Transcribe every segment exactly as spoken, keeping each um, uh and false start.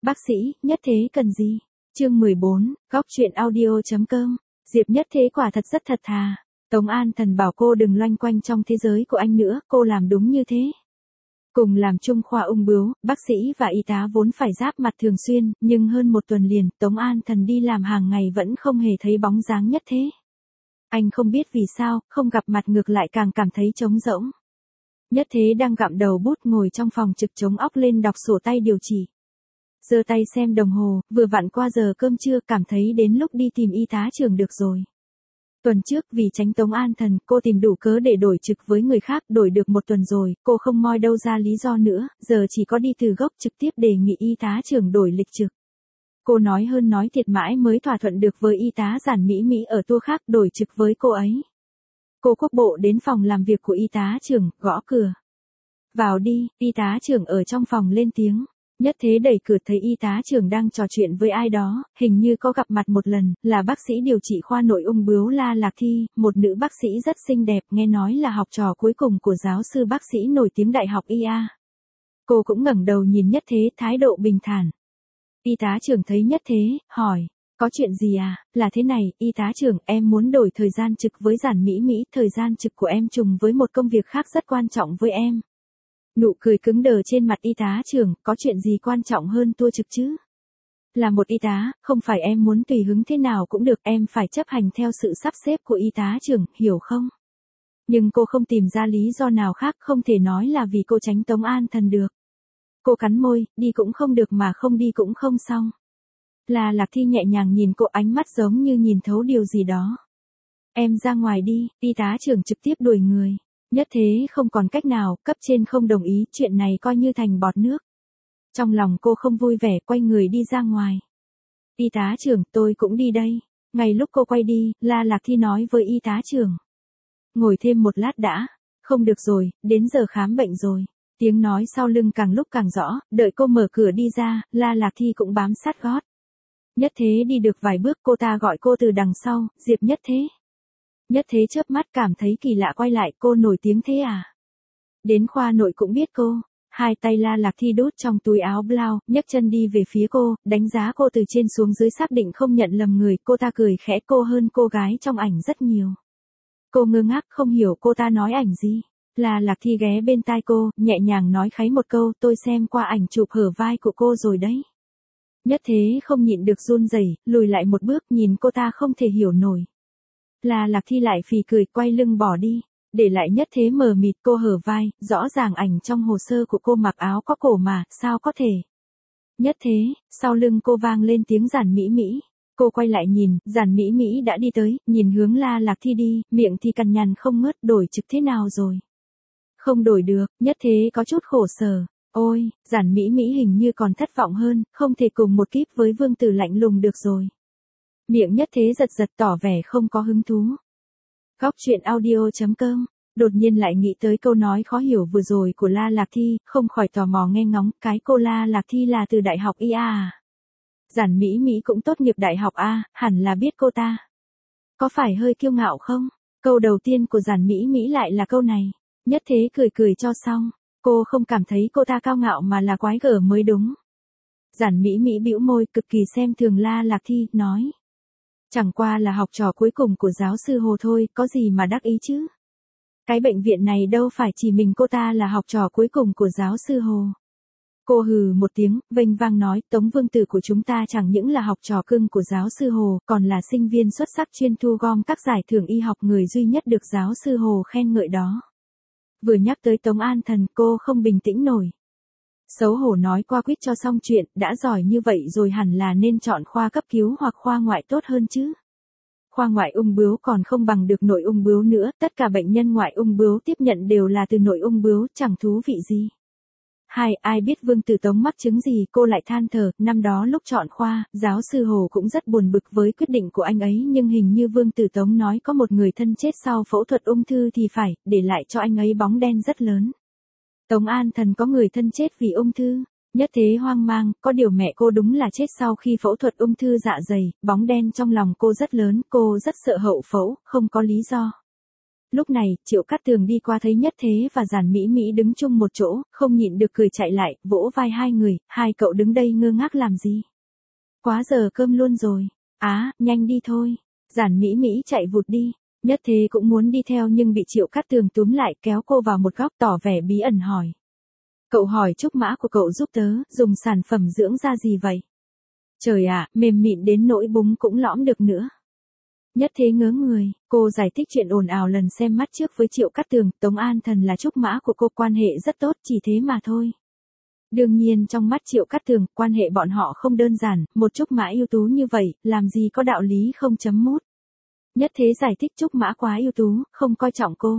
Bác sĩ, Nhất Thế cần gì? Chương mười bốn, góc truyện audio.com. Diệp Nhất Thế quả thật rất thật thà. Tống An Thần bảo cô đừng loanh quanh trong thế giới của anh nữa, cô làm đúng như thế. Cùng làm chung khoa ung bướu, bác sĩ và y tá vốn phải giáp mặt thường xuyên, nhưng hơn một tuần liền, Tống An Thần đi làm hàng ngày vẫn không hề thấy bóng dáng Nhất Thế. Anh không biết vì sao, không gặp mặt ngược lại càng cảm thấy trống rỗng. Nhất Thế đang gặm đầu bút ngồi trong phòng trực chống óc lên đọc sổ tay điều trị. Giơ tay xem đồng hồ, vừa vặn qua giờ cơm trưa, cảm thấy đến lúc đi tìm y tá trưởng được rồi. Tuần trước vì tránh Tống An Thần, cô tìm đủ cớ để đổi trực với người khác, đổi được một tuần rồi, cô không moi đâu ra lý do nữa, giờ chỉ có đi từ gốc trực tiếp đề nghị y tá trưởng đổi lịch trực. Cô nói hơn nói thiệt mãi mới thỏa thuận được với y tá Giản Mỹ Mỹ ở tour khác đổi trực với cô ấy. Cô quốc bộ đến phòng làm việc của y tá trưởng, gõ cửa. Vào đi, y tá trưởng ở trong phòng lên tiếng. Nhất Thế đẩy cửa thấy y tá trưởng đang trò chuyện với ai đó, hình như có gặp mặt một lần, là bác sĩ điều trị khoa nội ung bướu La Lạc Thi, một nữ bác sĩ rất xinh đẹp, nghe nói là học trò cuối cùng của giáo sư bác sĩ nổi tiếng đại học i a. Cô cũng ngẩng đầu nhìn Nhất Thế, thái độ bình thản. Y tá trưởng thấy Nhất Thế, hỏi, có chuyện gì à? Là thế này, y tá trưởng, em muốn đổi thời gian trực với Giản Mỹ Mỹ, thời gian trực của em trùng với một công việc khác rất quan trọng với em. Nụ cười cứng đờ trên mặt y tá trưởng, có chuyện gì quan trọng hơn tour trực chứ? Là một y tá, không phải em muốn tùy hứng thế nào cũng được, em phải chấp hành theo sự sắp xếp của y tá trưởng, hiểu không? Nhưng cô không tìm ra lý do nào khác, không thể nói là vì cô tránh Tống An Thần được. Cô cắn môi, đi cũng không được mà không đi cũng không xong. La Lạc Thi nhẹ nhàng nhìn cô, ánh mắt giống như nhìn thấu điều gì đó. Em ra ngoài đi, y tá trưởng trực tiếp đuổi người. Nhất Thế không còn cách nào, cấp trên không đồng ý, chuyện này coi như thành bọt nước. Trong lòng cô không vui vẻ, quay người đi ra ngoài. Y tá trưởng, tôi cũng đi đây. Ngay lúc cô quay đi, La Lạc Thi nói với y tá trưởng. Ngồi thêm một lát đã. Không được rồi, đến giờ khám bệnh rồi. Tiếng nói sau lưng càng lúc càng rõ, đợi cô mở cửa đi ra, La Lạc Thi cũng bám sát gót. Nhất Thế đi được vài bước, cô ta gọi cô từ đằng sau, Diệp Nhất Thế. Nhất Thế chớp mắt cảm thấy kỳ lạ, quay lại, cô nổi tiếng thế à? Đến khoa nội cũng biết cô. Hai tay La Lạc Thi đút trong túi áo blau, nhấc chân đi về phía cô, đánh giá cô từ trên xuống dưới xác định không nhận lầm người, cô ta cười khẽ, cô hơn cô gái trong ảnh rất nhiều. Cô ngơ ngác không hiểu cô ta nói ảnh gì. La Lạc Thi ghé bên tai cô, nhẹ nhàng nói kháy một câu, tôi xem qua ảnh chụp hở vai của cô rồi đấy. Nhất Thế không nhịn được run rẩy, lùi lại một bước, nhìn cô ta không thể hiểu nổi. La Lạc Thi lại phì cười, quay lưng bỏ đi, để lại Nhất Thế mờ mịt. Cô hở vai, rõ ràng ảnh trong hồ sơ của cô mặc áo có cổ mà, sao có thể? Nhất Thế, sau lưng cô vang lên tiếng Giản Mỹ Mỹ. Cô quay lại nhìn, Giản Mỹ Mỹ đã đi tới, nhìn hướng La Lạc Thi đi, miệng thì cằn nhằn không ngớt, đổi trực thế nào rồi? Không đổi được, Nhất Thế có chút khổ sở. Ôi, Giản Mỹ Mỹ hình như còn thất vọng hơn, không thể cùng một kíp với Vương Tử lạnh lùng được rồi. Miệng Nhất Thế giật giật tỏ vẻ không có hứng thú. Góc truyện audio.com. Đột nhiên lại nghĩ tới câu nói khó hiểu vừa rồi của La Lạc Thi, không khỏi tò mò nghe ngóng, cái cô La Lạc Thi là từ đại học i a à? Giản Mỹ Mỹ cũng tốt nghiệp đại học A, hẳn là biết cô ta. Có phải hơi kiêu ngạo không? Câu đầu tiên của Giản Mỹ Mỹ lại là câu này. Nhất Thế cười cười cho xong. Cô không cảm thấy cô ta cao ngạo mà là quái gở mới đúng. Giản Mỹ Mỹ bĩu môi, cực kỳ xem thường La Lạc Thi, nói. Chẳng qua là học trò cuối cùng của giáo sư Hồ thôi, có gì mà đắc ý chứ? Cái bệnh viện này đâu phải chỉ mình cô ta là học trò cuối cùng của giáo sư Hồ. Cô hừ một tiếng, vênh vang nói, Tống Vương Tử của chúng ta chẳng những là học trò cưng của giáo sư Hồ, còn là sinh viên xuất sắc chuyên thu gom các giải thưởng y học, người duy nhất được giáo sư Hồ khen ngợi đó. Vừa nhắc tới Tống An Thần, cô không bình tĩnh nổi. Xấu hổ nói qua quýt cho xong chuyện, đã giỏi như vậy rồi hẳn là nên chọn khoa cấp cứu hoặc khoa ngoại tốt hơn chứ. Khoa ngoại ung bướu còn không bằng được nội ung bướu nữa, tất cả bệnh nhân ngoại ung bướu tiếp nhận đều là từ nội ung bướu, chẳng thú vị gì. Hai, ai biết Vương Tử Tống mắc chứng gì, cô lại than thở, năm đó lúc chọn khoa, giáo sư Hồ cũng rất buồn bực với quyết định của anh ấy, nhưng hình như Vương Tử Tống nói có một người thân chết sau phẫu thuật ung thư thì phải, để lại cho anh ấy bóng đen rất lớn. Tống An Thần có người thân chết vì ung thư. Nhất Thế hoang mang, có điều mẹ cô đúng là chết sau khi phẫu thuật ung thư dạ dày, bóng đen trong lòng cô rất lớn, cô rất sợ hậu phẫu, không có lý do. Lúc này, Triệu Cát Tường đi qua thấy Nhất Thế và Giản Mỹ Mỹ đứng chung một chỗ, không nhịn được cười chạy lại, vỗ vai hai người, hai cậu đứng đây ngơ ngác làm gì? Quá giờ cơm luôn rồi. Á, nhanh đi thôi. Giản Mỹ Mỹ chạy vụt đi. Nhất Thế cũng muốn đi theo nhưng bị Triệu Cát Tường túm lại kéo cô vào một góc tỏ vẻ bí ẩn hỏi. Cậu hỏi trúc mã của cậu giúp tớ, dùng sản phẩm dưỡng da gì vậy? Trời ạ, mềm mịn đến nỗi búng cũng lõm được nữa. Nhất Thế ngớ người, cô giải thích chuyện ồn ào lần xem mắt trước với Triệu Cát Tường, Tống An Thần là trúc mã của cô, quan hệ rất tốt, chỉ thế mà thôi. Đương nhiên trong mắt Triệu Cát Tường, quan hệ bọn họ không đơn giản, một trúc mã ưu tú như vậy, làm gì có đạo lý không chấm mút. Nhất Thế giải thích trúc mã quá ưu tú, không coi trọng cô.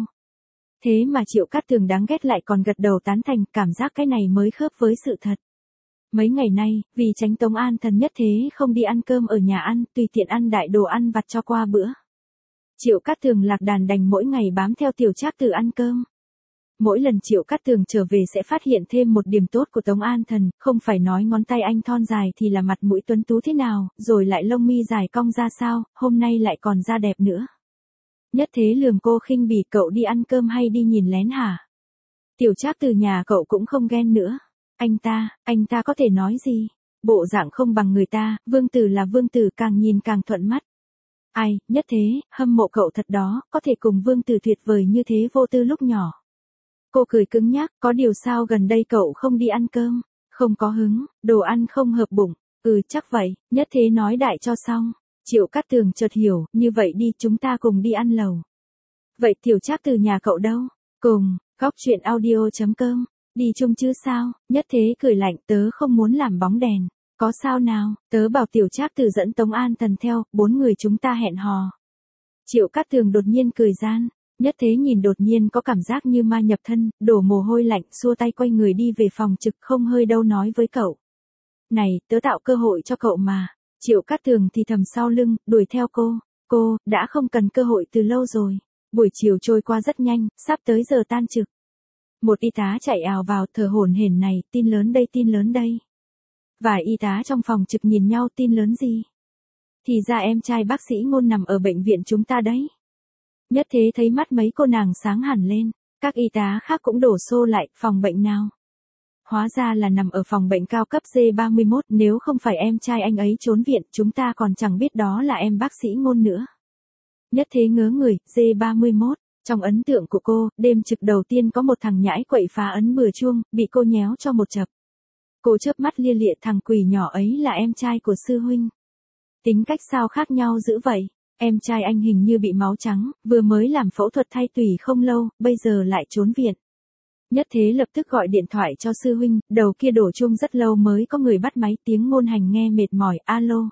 Thế mà Triệu Cát Tường đáng ghét lại còn gật đầu tán thành, cảm giác cái này mới khớp với sự thật. Mấy ngày nay, vì tránh Tống An Thần Nhất Thế không đi ăn cơm ở nhà ăn, tùy tiện ăn đại đồ ăn vặt cho qua bữa. Triệu Cát Tường lạc đàn đành mỗi ngày bám theo Tiểu Trác Từ ăn cơm. Mỗi lần Triệu Cát Tường trở về sẽ phát hiện thêm một điểm tốt của Tống An Thần, không phải nói ngón tay anh thon dài thì là mặt mũi tuấn tú thế nào, rồi lại lông mi dài cong ra sao, hôm nay lại còn da đẹp nữa. Nhất Thế lườm cô khinh bỉ, cậu đi ăn cơm hay đi nhìn lén hả? Tiểu Trác Từ nhà cậu cũng không ghen nữa. Anh ta, anh ta có thể nói gì? Bộ dạng không bằng người ta, Vương Tử là Vương Tử, càng nhìn càng thuận mắt. Ai, Nhất Thế, hâm mộ cậu thật đó, có thể cùng Vương Tử tuyệt vời như thế vô tư lúc nhỏ. Cô cười cứng nhắc, có điều sao gần đây cậu không đi ăn cơm? Không có hứng, đồ ăn không hợp bụng. Ừ chắc vậy, Nhất Thế nói đại cho xong. Triệu Cát Tường chợt hiểu, như vậy đi chúng ta cùng đi ăn lẩu. Vậy Tiểu Trác Từ nhà cậu đâu? Cùng, góc truyện audio chấm com. Đi chung chứ sao? Nhất Thế cười lạnh, tớ không muốn làm bóng đèn. Có sao nào, tớ bảo Tiểu Trác Từ dẫn Tống An Thần theo, bốn người chúng ta hẹn hò. Triệu Cát Tường đột nhiên cười gian. Nhất Thế nhìn đột nhiên có cảm giác như ma nhập thân, đổ mồ hôi lạnh, xua tay quay người đi về phòng trực, không hơi đâu nói với cậu. Này, tớ tạo cơ hội cho cậu mà. Triệu Cát Tường thì thầm sau lưng, đuổi theo cô. Cô, đã không cần cơ hội từ lâu rồi. Buổi chiều trôi qua rất nhanh, sắp tới giờ tan trực. Một y tá chạy ào vào, thở hổn hển này, tin lớn đây, tin lớn đây. Vài y tá trong phòng trực nhìn nhau, tin lớn gì? Thì ra em trai bác sĩ Ngôn nằm ở bệnh viện chúng ta đấy. Nhất Thế thấy mắt mấy cô nàng sáng hẳn lên, các y tá khác cũng đổ xô lại, phòng bệnh nào? Hóa ra là nằm ở phòng bệnh cao cấp D ba mươi mốt, nếu không phải em trai anh ấy trốn viện, chúng ta còn chẳng biết đó là em bác sĩ Ngôn nữa. Nhất Thế ngớ người, D ba mươi mốt, trong ấn tượng của cô, đêm trực đầu tiên có một thằng nhãi quậy phá ấn bừa chuông, bị cô nhéo cho một chập. Cô chớp mắt lia lịa, thằng quỷ nhỏ ấy là em trai của sư huynh. Tính cách sao khác nhau dữ vậy? Em trai anh hình như bị máu trắng, vừa mới làm phẫu thuật thay tủy không lâu, bây giờ lại trốn viện. Nhất Thế lập tức gọi điện thoại cho sư huynh, đầu kia đổ chuông rất lâu mới có người bắt máy, tiếng Ngôn Hành nghe mệt mỏi, alo.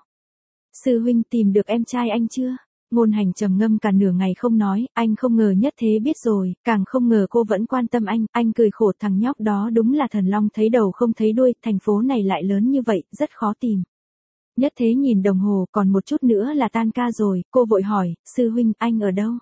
Sư huynh tìm được em trai anh chưa? Ngôn Hành trầm ngâm cả nửa ngày không nói, anh không ngờ Nhất Thế biết rồi, càng không ngờ cô vẫn quan tâm anh, anh cười khổ, thằng nhóc đó đúng là thần long thấy đầu không thấy đuôi, thành phố này lại lớn như vậy, rất khó tìm. Nhất Thế nhìn đồng hồ, còn một chút nữa là tan ca rồi, cô vội hỏi, sư huynh, anh ở đâu?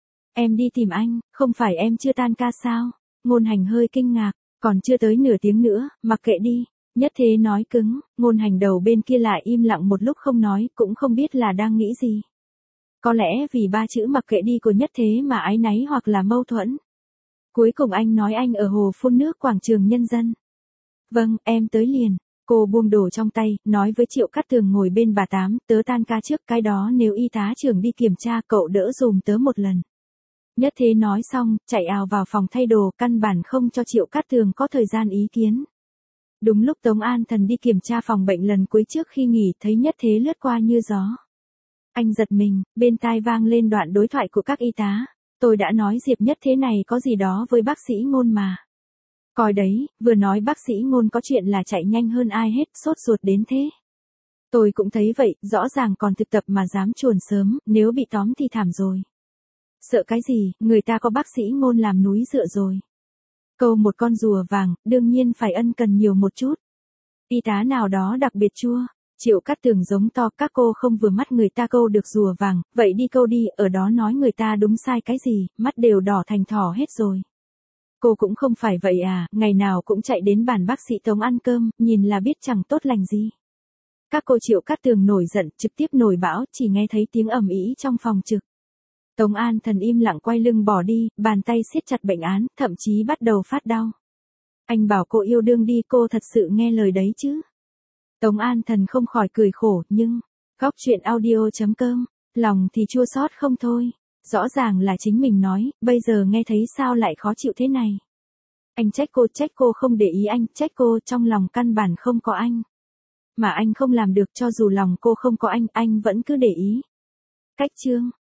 Em đi tìm anh, không phải em chưa tan ca sao? Ngôn Hành hơi kinh ngạc, còn chưa tới nửa tiếng nữa, mặc kệ đi. Nhất Thế nói cứng, Ngôn Hành đầu bên kia lại im lặng một lúc không nói, cũng không biết là đang nghĩ gì. Có lẽ vì ba chữ mặc kệ đi của Nhất Thế mà áy náy hoặc là mâu thuẫn. Cuối cùng anh nói anh ở hồ phun nước quảng trường Nhân dân. Vâng, em tới liền. Cô buông đồ trong tay, nói với Triệu Cát Tường ngồi bên bà Tám, tớ tan ca trước, cái đó nếu y tá trưởng đi kiểm tra cậu đỡ dùm tớ một lần. Nhất Thế nói xong, chạy ào vào phòng thay đồ, căn bản không cho Triệu Cát Tường có thời gian ý kiến. Đúng lúc Tống An Thần đi kiểm tra phòng bệnh lần cuối trước khi nghỉ, thấy Nhất Thế lướt qua như gió. Anh giật mình, bên tai vang lên đoạn đối thoại của các y tá. Tôi đã nói Diệp Nhất Thế này có gì đó với bác sĩ Ngôn mà. Coi đấy, vừa nói bác sĩ Ngôn có chuyện là chạy nhanh hơn ai hết, sốt ruột đến thế. Tôi cũng thấy vậy, rõ ràng còn thực tập mà dám chuồn sớm, nếu bị tóm thì thảm rồi. Sợ cái gì, người ta có bác sĩ Ngôn làm núi dựa rồi. Câu một con rùa vàng, đương nhiên phải ân cần nhiều một chút. Y tá nào đó đặc biệt chua. Triệu Cát Tường giống to, các cô không vừa mắt người ta câu được rùa vàng, vậy đi câu đi, ở đó nói người ta đúng sai cái gì, mắt đều đỏ thành thỏ hết rồi. Cô cũng không phải vậy à, ngày nào cũng chạy đến bàn bác sĩ Tống ăn cơm, nhìn là biết chẳng tốt lành gì. Các cô Triệu Cát Tường nổi giận, trực tiếp nổi bão, chỉ nghe thấy tiếng ầm ĩ trong phòng trực. Tống An Thần im lặng quay lưng bỏ đi, bàn tay siết chặt bệnh án, thậm chí bắt đầu phát đau. Anh bảo cô yêu đương đi, cô thật sự nghe lời đấy chứ? Tống An Thần không khỏi cười khổ, nhưng, góc truyện audio chấm com, lòng thì chua xót không thôi. Rõ ràng là chính mình nói, bây giờ nghe thấy sao lại khó chịu thế này. Anh trách cô, trách cô không để ý anh, trách cô trong lòng căn bản không có anh. Mà anh không làm được, cho dù lòng cô không có anh, anh vẫn cứ để ý. Cách chương